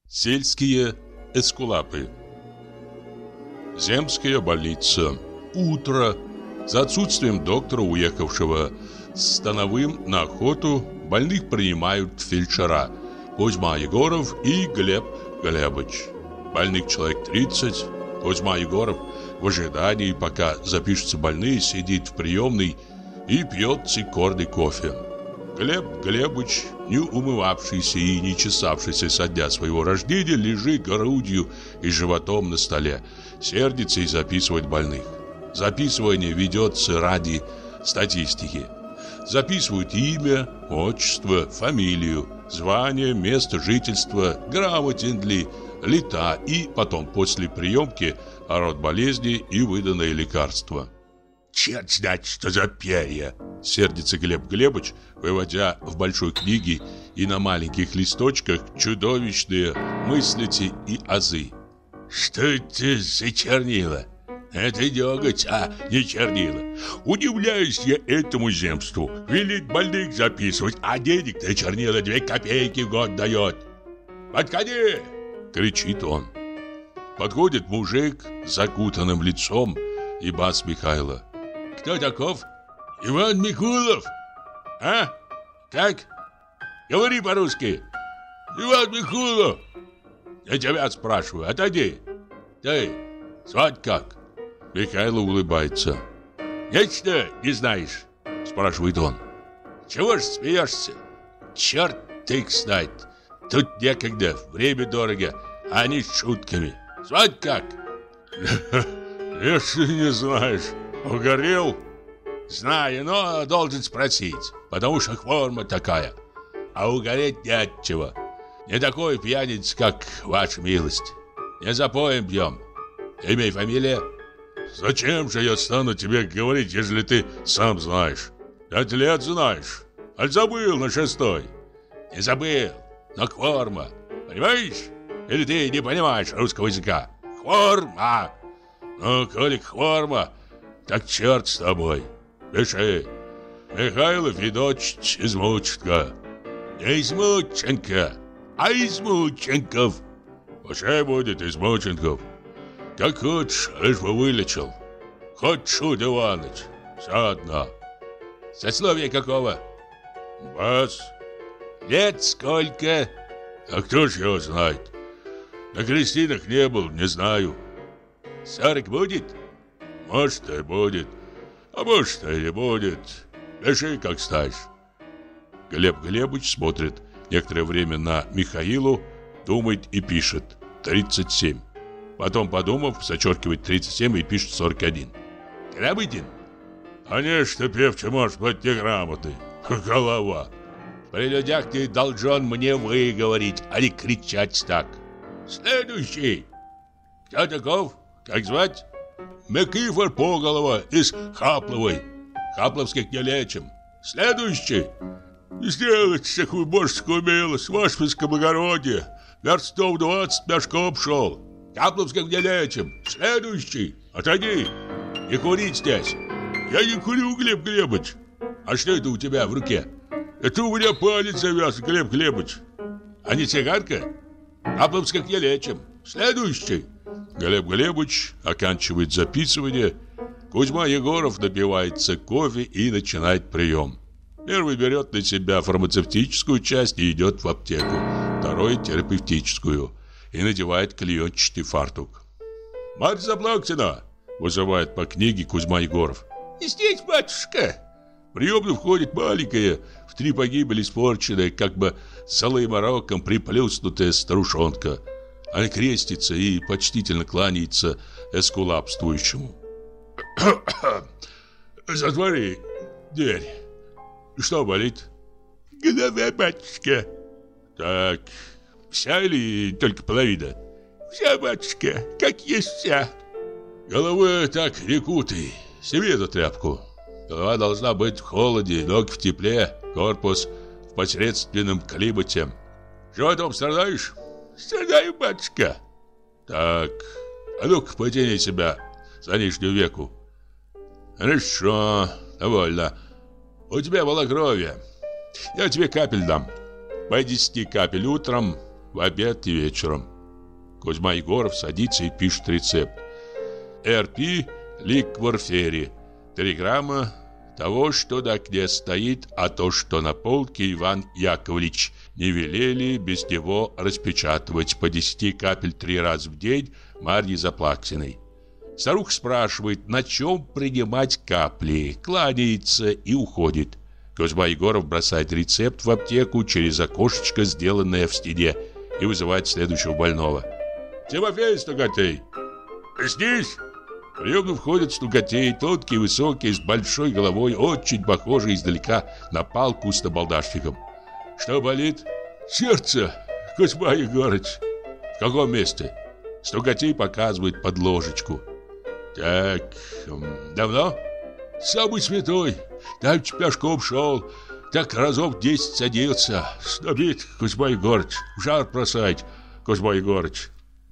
Сельские эскулапы. Земская больница. Утро. За отсутствием доктора, уехавшего с Становым на охоту, больных принимают фельдшера Кузьма Егоров и Глеб Глебыч. Больных человек 30. Кузьма Егоров в ожидании, пока запишутся больные, сидит в приемной и пьет цикорный кофе. Глеб Глебыч, не умывавшийся и не чесавшийся со дня своего рождения, лежит грудью и животом на столе, сердится и записывает больных. Записывание ведется ради статистики. Записывают имя, отчество, фамилию, звание, место жительства, грамотен ли, лета и потом после приемки род болезни и выданное лекарство. «Черт знает, что за перья!» — сердится Глеб Глебыч, выводя в большой книге и на маленьких листочках чудовищные мыслити и азы. «Что это за чернила? Это деготь, а не чернила. Удивляюсь я этому земству. Велит больных записывать, а денег на чернила 2 копейки в год дает. Подходи!» — кричит он. Подходит мужик с закутанным лицом и бас Михайла. «Кто таков? Иван Микулов? А? Как? Говори по-русски. Иван Микулов. Я тебя спрашиваю, отойди. Ты, звать как?» Михайло улыбается. «Нечто не знаешь?» Спрашивает он. «Чего ж смеешься? Черт их знает. Тут некогда, время дорого, а не с шутками. Звать как?» «Если не знаешь, угорел?» «Знаю, но должен спросить, потому что форма такая. А угореть не от чего. Не такой пьяниц, как ваша милость. Не запоем пьем. Имя и фамилия?» «Зачем же я стану тебе говорить, если ты сам знаешь? 5 лет знаешь. Аль забыл на 6-й?» «Не забыл, но форма. Понимаешь? Или ты не понимаешь русского языка? Хворма! Ну, коли хворма, так черт с тобой. Пиши. Михайлов Федотович Измученко. Не Измученко, а Измученков. Пускай будет Измученков. Как хочешь, лишь бы вылечил. Хоть Шут Иваныч. Все одно. Сословие какого? Бас. Лет сколько? А кто ж его знает? На крестинах не был, не знаю. 40 будет? Может, и будет. А может, и не будет. Пиши, как знаешь. Глеб Глебыч смотрит некоторое время на Михаилу, думает и пишет 37. Потом, подумав, зачеркивает 37 и пишет 41. Грамотен? Конечно, певче может быть неграмотный. Голова. При людях ты должен мне выговорить, а не кричать так. Следующий. Кто таков? Как звать? Микифор Поголова из Хапловой. Хапловских не лечим. Следующий. Сделать такую божескую милость, ваше высокоблагородие. Верстов 20 пешком шел. Хапловских не лечим. Следующий. Отойди. Не курить здесь. Я не курю, Глеб Глебыч. А что это у тебя в руке? Это у меня палец завяз, Глеб Глебыч. А не цигарка? Хапловских не лечим. Следующий. Глеб Глебыч оканчивает записывание. Кузьма Егоров напивается кофе и начинает прием. Первый берет на себя фармацевтическую часть и идет в аптеку. Второй – терапевтическую. И надевает клеенчатый фартук. «Марья Заплаксина!» – вызывает по книге Кузьма Егоров. «Здесь, батюшка!» В приемную входит маленькая, в 3 погибели испорченная, как бы золотым мороком приплюснутая старушонка. Она крестится и почтительно кланяется эскулапствующему. «Затвори дверь. Что болит?» «Голова, батюшка». «Так, вся или только половина?» «Вся, батюшка, как есть вся». «Головы так не кутай. Сними эту тряпку. Голова должна быть в холоде, ноги в тепле, корпус в посредственном климате. Животом страдаешь?» «Страдаю, батюшка». «Так, а ну-ка потяни себя за нижнюю веку». «Хорошо, довольно. У тебя малокровие. Я тебе капель дам. По 10 капель утром, в обед и вечером. Кузьма Егоров садится и пишет рецепт. РП ликвор фери. 3 грамма того, что на окне стоит, а то, что на полке, Иван Яковлевич не велели без него распечатывать по 10 капель 3 раза в день Марьи Заплаксиной. Старуха спрашивает, на чем принимать капли, кланяется и уходит. Кузьма Егоров бросает рецепт в аптеку через окошечко, сделанное в стене, и вызывает следующего больного. «Тимофей Стукатей!» «Здесь!» В приемную входит Стукатей, тонкий, высокий, с большой головой, очень похожий издалека на палку с набалдашником. «Что болит?» «Сердце, Кузьма Егорыч». «В каком месте?» Стукатей показывает под ложечку. «Так, давно?» «Самый святой. Давеча пешком шел. Так разов 10 садился. Снобит, Кузьма Егорыч. В жар бросает, Кузьма Егорыч».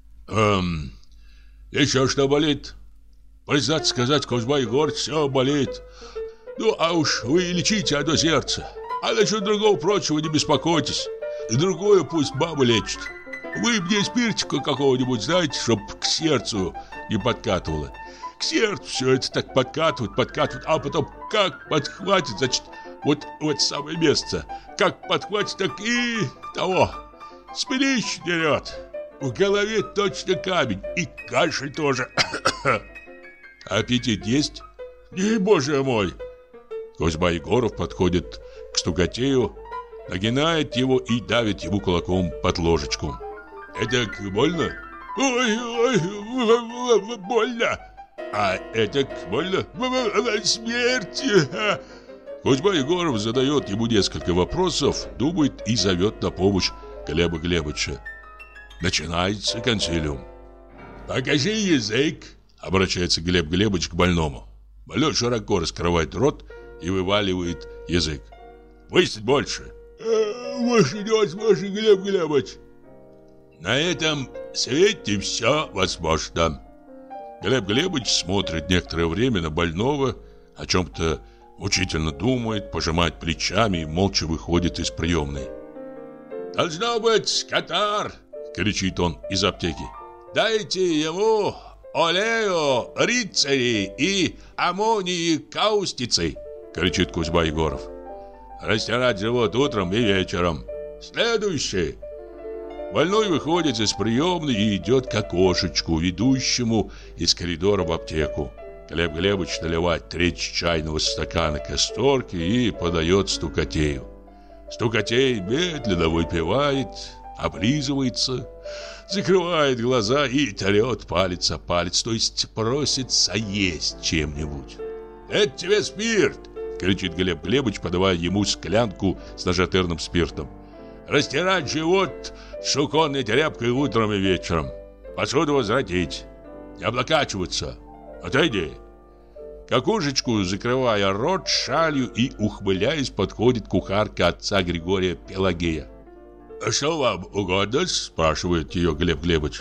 «Еще что болит?» «Признаться сказать, Кузьма Егорыч, все болит. Ну, а уж вы лечите одно сердце. А насчет другого прочего не беспокойтесь. Другое пусть баба лечит. Вы мне спиртика какого-нибудь знаете, чтоб к сердцу не подкатывало. К сердцу все это так подкатывает, а потом как подхватит, значит, вот в это самое место. Как подхватит, так и того. Спирищ дерет. В голове точно камень, и кашель тоже». «Аппетит есть?» «Не, боже мой!» Кузьма Егоров подходит к Стукатею, нагинает его и давит ему кулаком под ложечку. «Это больно?» «Ой, больно!» «А это больно?» «Смерть!» Кузьма Егоров задает ему несколько вопросов, думает и зовет на помощь Глеба Глебовича. Начинается консилиум. «Покажи язык!» — обращается Глеб Глебович к больному. Больной широко раскрывает рот и вываливает язык. «Выставь больше!» «Ваше невозможно, Глеб Глебович!» «На этом свете все возможно!» Глеб Глебович смотрит некоторое время на больного, о чем-то мучительно думает, пожимает плечами и молча выходит из приемной. «Должно быть катар!» — кричит он из аптеки. «Дайте ему олео рицари и аммонии каустицы!» — кричит Кузьма Егоров. «Растирать живот утром и вечером. Следующий!» Больной выходит из приемной и идет к окошечку, ведущему из коридора в аптеку. Глеб Глебович наливает 1/3 чайного стакана касторки и подает Стукатею. Стукатей медленно выпивает, облизывается, закрывает глаза и трет палец о палец, то есть просится есть чем-нибудь. «Это тебе спирт!» — кричит Глеб Глебович, подавая ему склянку с нажатырным спиртом. «Растирать живот суконной тряпкой утром и вечером. Посуду возвратить. Не облокачиваться. Отойди». К окошечку, закрывая рот шалью и ухмыляясь, подходит кухарка отца Григория Пелагея. «Что вам угодно?» — спрашивает ее Глеб Глебович.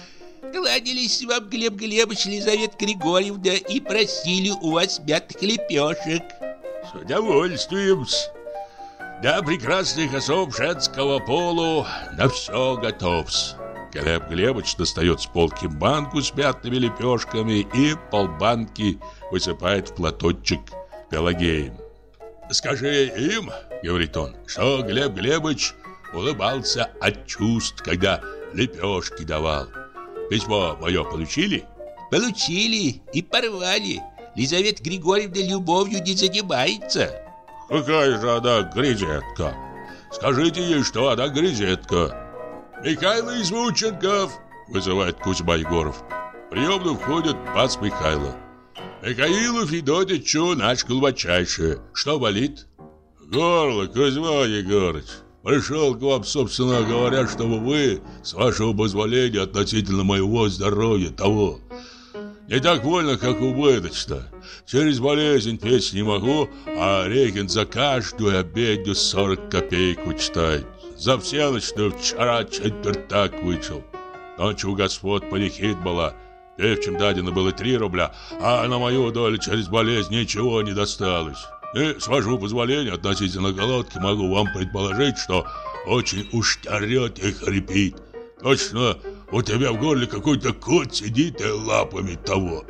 «Кланялись вам, Глеб Глебович, Елизавета Григорьевна, и просили у вас мятных лепешек». «С удовольствием-с. Для прекрасных особ женского полу на все готов-с». Глеб Глебович достает с полки банку с мятными лепешками и полбанки высыпает в платочек Пелагеи. «Скажи им, — говорит он, — что Глеб Глебович улыбался от чувств, когда лепешки давал. Письмо мое получили?» «Получили и порвали. Лизавета Григорьевна любовью не занимается». «Какая же она грезетка? Скажите ей, что она грезетка». «Михайло Извученков!» — вызывает Кузьма Егоров. В приемную входит пац Михайло. «Михаилу Федотичу наш глубочайшее. Что болит?» «Горло, Кузьма Егорыч. Пришел к вам, собственно говоря, чтобы вы, с вашего позволения, относительно моего здоровья, того. Не так больно, как убыточно. Через болезнь петь не могу, а Рехин за каждую обедню 40 копеек вычитает. За всеночную вчера четвертак вычел. Ночью у господ панихид была. Певчим дадено было 3 рубля, а на мою долю через болезнь ничего не досталось. И, с вашего позволения, относительно голодки, могу вам предположить, что очень уж орет и хрипит. Точно у тебя в горле какой-то кот сидит и лапами того.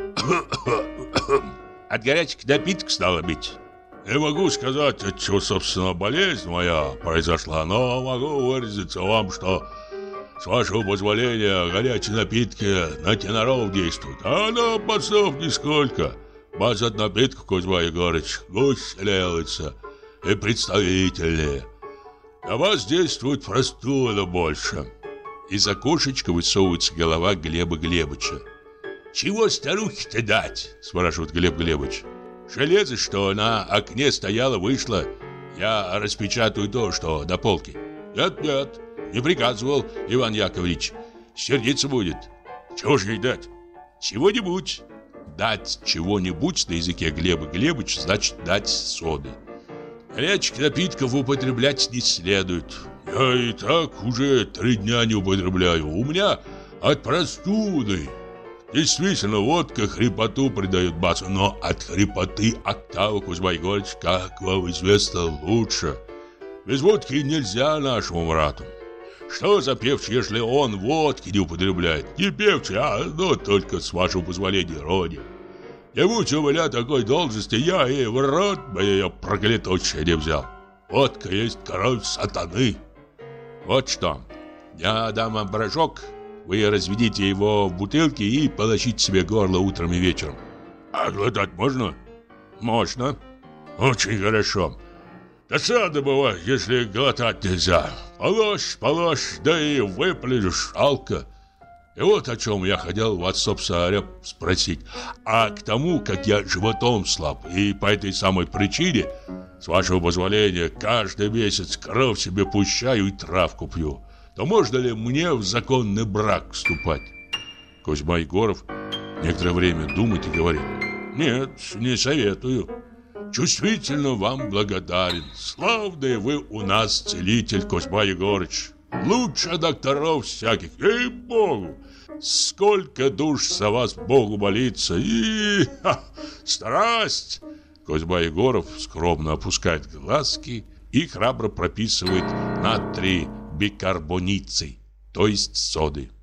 От горячих напитков стало быть. Не могу сказать, от чего, собственно, болезнь моя произошла, но могу выразиться вам, что, с вашего позволения, горячие напитки на теноров действуют, а на пацанов нисколько. Бац от напитков, Кузьма Егорыч, гусь лелается и представительнее. На вас действует простуда больше. Из окошечка высовывается голова Глеба Глебыча. «Чего старухе-то дать?» – спрашивает Глеб Глебыч. «Железо, что на окне стояло, вышло. Я распечатаю то, что на полке». «Нет, не приказывал Иван Яковлевич. Сердиться будет». «Чего же ей дать?» «Чего-нибудь». Дать чего-нибудь на языке Глеба Глебыча значит дать соды. Горячих напитков употреблять не следует. Я и так уже 3 дня не употребляю. У меня от простуды. Действительно, водка хрипоту придает басу, но от хрипоты октава, Кузьма Егорыч, как вам известно, лучше. Без водки нельзя нашему брату. Что за певчий, если он водки не употребляет? Не певчий, но только, с вашего позволения, роди. Не будь у меня такой должности, я и в рот бы ее проклятущее не взял. Водка есть король сатаны. Вот что, я дам вам порошок, вы разведите его в бутылке и полощите себе горло утром и вечером. А глотать можно? Можно. Очень хорошо. Досада бывает, если глотать нельзя. Положь, да и выплюнешь, жалко. И вот о чем я хотел вас, собственно, спросить. А к тому, как я животом слаб, и по этой самой причине, с вашего позволения, каждый месяц кровь себе пущаю и травку пью, то можно ли мне в законный брак вступать? Кузьма Егоров некоторое время думает и говорит: нет, не советую. Чувствительно вам благодарен. Славный вы у нас целитель, Кузьма Егорыч. Лучше докторов всяких, ей-богу. Сколько душ за вас Богу молится. И страсть. Кузьма Егоров скромно опускает глазки и храбро прописывает натрий бикарбоницей, то есть соды.